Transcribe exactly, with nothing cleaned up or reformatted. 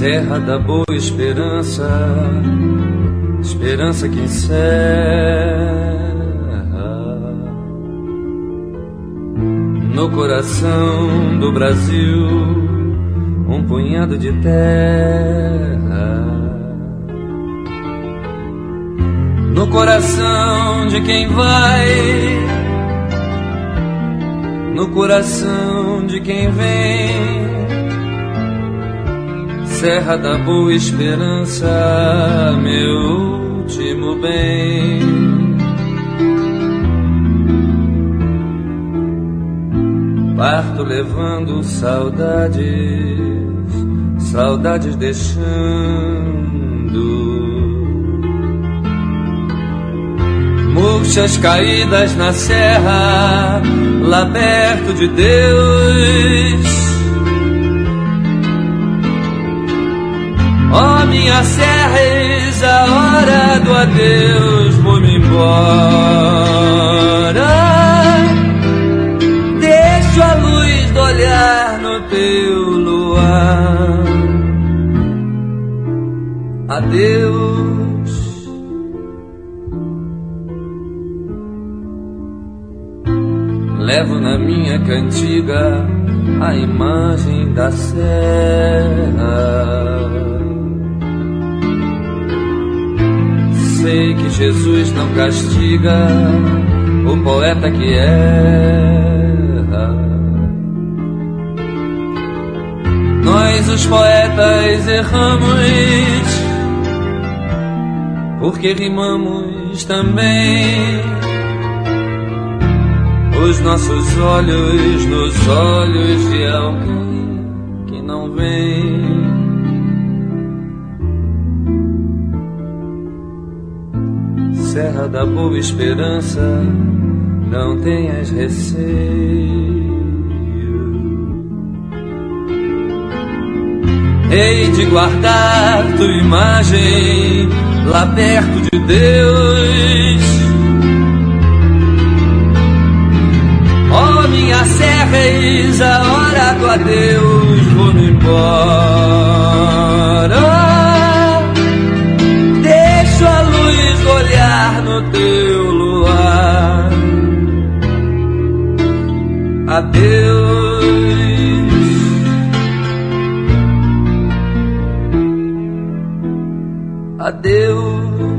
Serra da Boa Esperança, esperança que encerra no coração do Brasil um punhado de terra, no coração de quem vai, no coração de quem vem. Serra da Boa Esperança, meu último bem. Parto levando saudades, saudades deixando, murchas caídas na serra, lá perto de Deus. Ó, oh, minha serra, eis a hora do adeus, vou-me embora. Deixo a luz do olhar no teu luar. Adeus. Levo na minha cantiga a imagem da serra. Sei que Jesus não castiga o poeta que erra. Nós, os poetas, erramos porque rimamos também. Os nossos olhos nos olhos de alguém que não vem. Serra da Boa Esperança, não tenhas receio. Hei de guardar tua imagem lá perto de Deus. Ó, oh, minha serra, eis a hora do adeus, vou-me embora. Deixo a luz olhar no teu luar. Adeus. Adeus.